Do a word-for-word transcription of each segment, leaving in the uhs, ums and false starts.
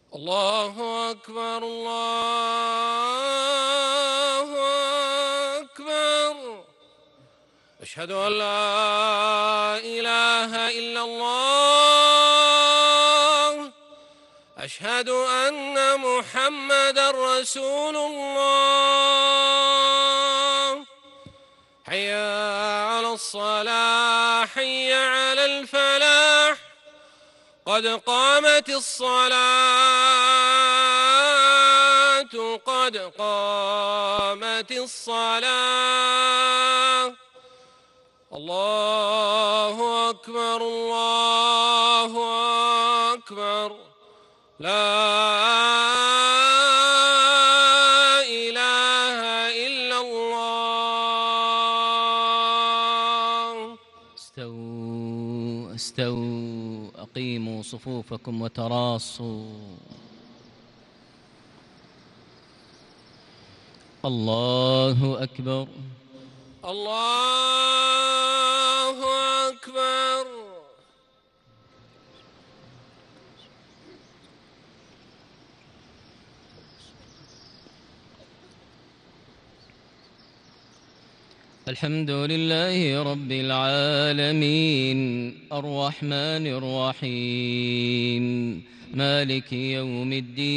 الله أكبر الله أكبر. أشهد أن لا إله إلا الله. أشهد أن محمدًا رسول الله. حي على الصلاة حي على الفلاح. قد قامت الصلاة قد قامت الصلاة. الله أكبر الله أكبر. لا إله إلا الله. استووا استووا أقيموا صفوفكم وتراصوا. الله أكبر الله أكبر. الحمد لله رب العالمين الرحمن الرحيم مالك يوم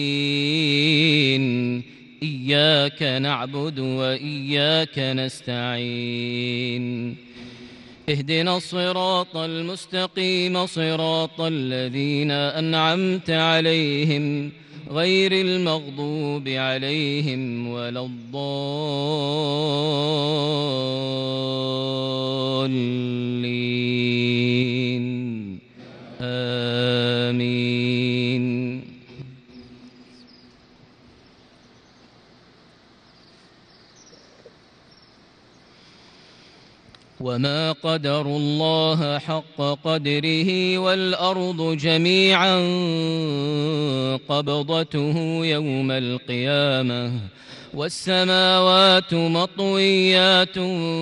الدين. إياك نعبد وإياك نستعين. اهدنا الصراط المستقيم صراط الذين أنعمت عليهم غير المغضوب عليهم ولا الضالين. آمين. وما قدروا الله حق قدره والأرض جميعا قبضته يوم القيامة والسماوات مطويات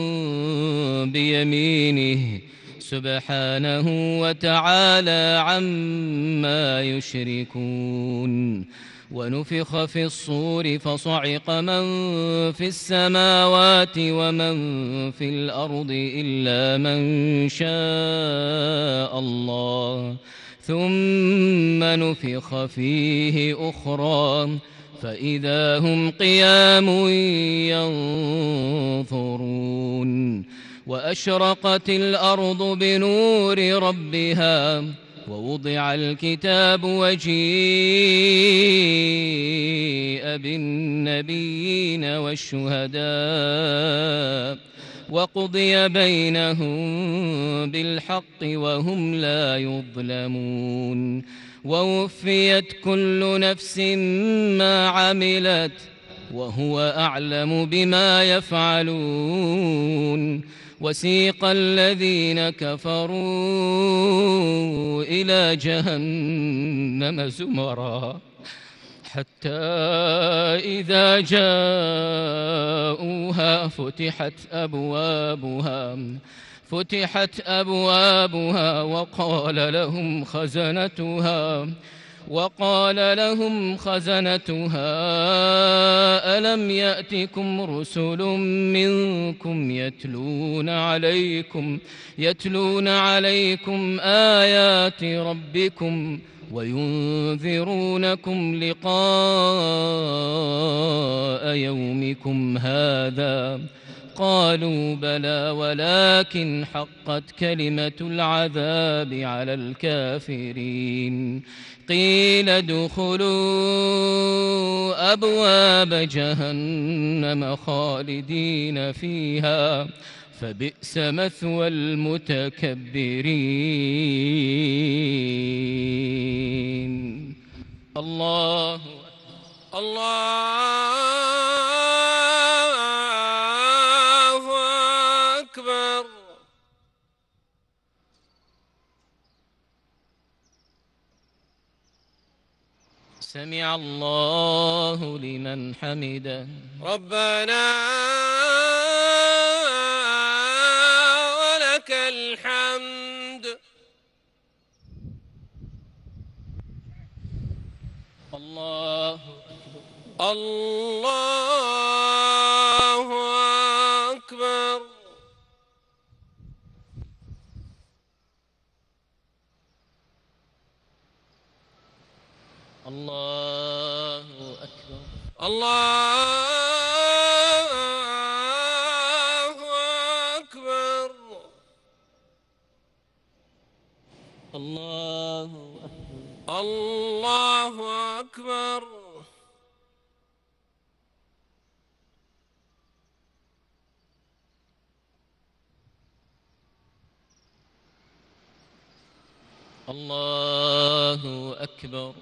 بيمينه سبحانه وتعالى عما يشركون. ونفخ في الصور فصعق من في السماوات ومن في الأرض إلا من شاء الله ثم نفخ فيه أخرى فإذا هم قيام ينظرون. وأشرقت الأرض بنور ربها ووضع الكتاب وجيء بالنبيين والشهداء وقضي بينهم بالحق وهم لا يظلمون. ووفيت كل نفس ما عملت وهو أعلم بما يفعلون. وسيق الذين كفروا إلى جهنم زمرا حتى إذا جاءوها فتحت أبوابها فتحت أبوابها وقال لهم خزنتها وقال لهم خزنتها ألم يأتكم رسل منكم يتلون عليكم يتلون عليكم آيات ربكم وينذرونكم لقاء يومكم هذا قالوا بلى ولكن حقت كلمة العذاب على الكافرين. قيل ادخلوا أبواب جهنم خالدين فيها فبئس مثوى المتكبرين. الله الله أكبر. سمع الله لمن حمده. ربنا ولك الحمد. الله الله أكبر. الله أكبر. الله أكبر. الله أكبر. الله أكبر. الله أكبر.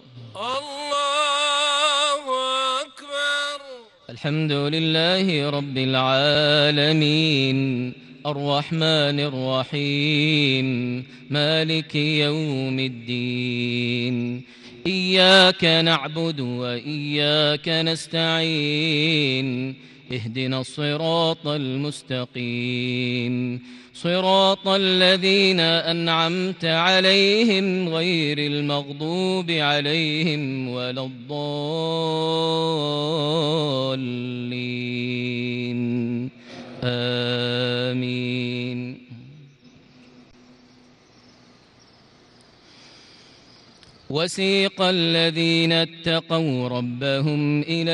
الله أكبر. الحمد لله رب العالمين الرحمن الرحيم مالك يوم الدين. إياك نعبد وإياك نستعين. اهدنا الصراط المستقيم صراط الذين أنعمت عليهم غير المغضوب عليهم ولا الضالين آمين. وسيق الذين اتقوا ربهم إلى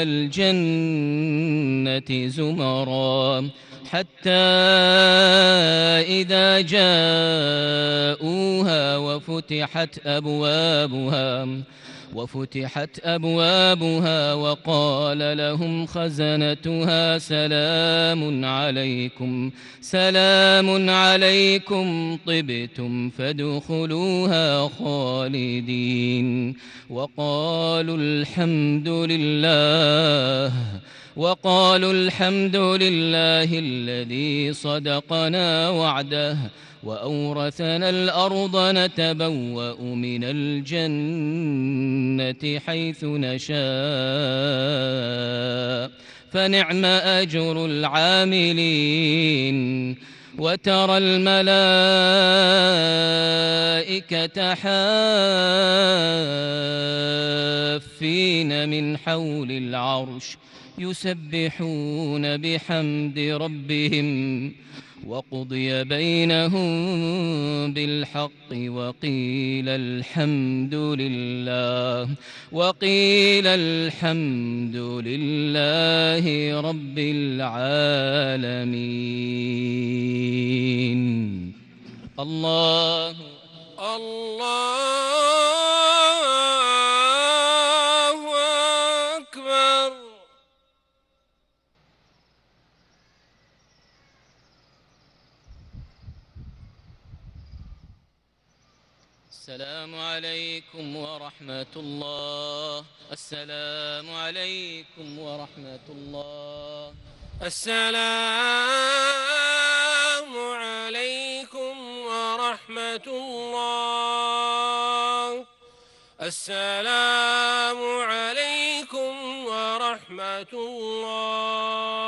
الجنة زمرا حتى إذا جاءوها وفتحت أبوابها وفتحت أبوابها وقال لهم خزنتها سلام عليكم سلام عليكم طبتم فادخلوها خالدين. وقالوا الحمد لله وقالوا الحمد لله الذي صدقنا وعده وأورثنا الأرض نتبوأ من الجنة حيث نشاء فنعم أجر العاملين. وترى الملائكة حافين من حول العرش يسبحون بحمد ربهم وقضي بينهم بالحق وقيل الحمد لله وقيل الحمد لله رب العالمين. الله الله أكبر. السلام عليكم ورحمة الله. السلام عليكم ورحمة الله. السلام عليكم ورحمة الله. السلام عليكم ورحمة الله.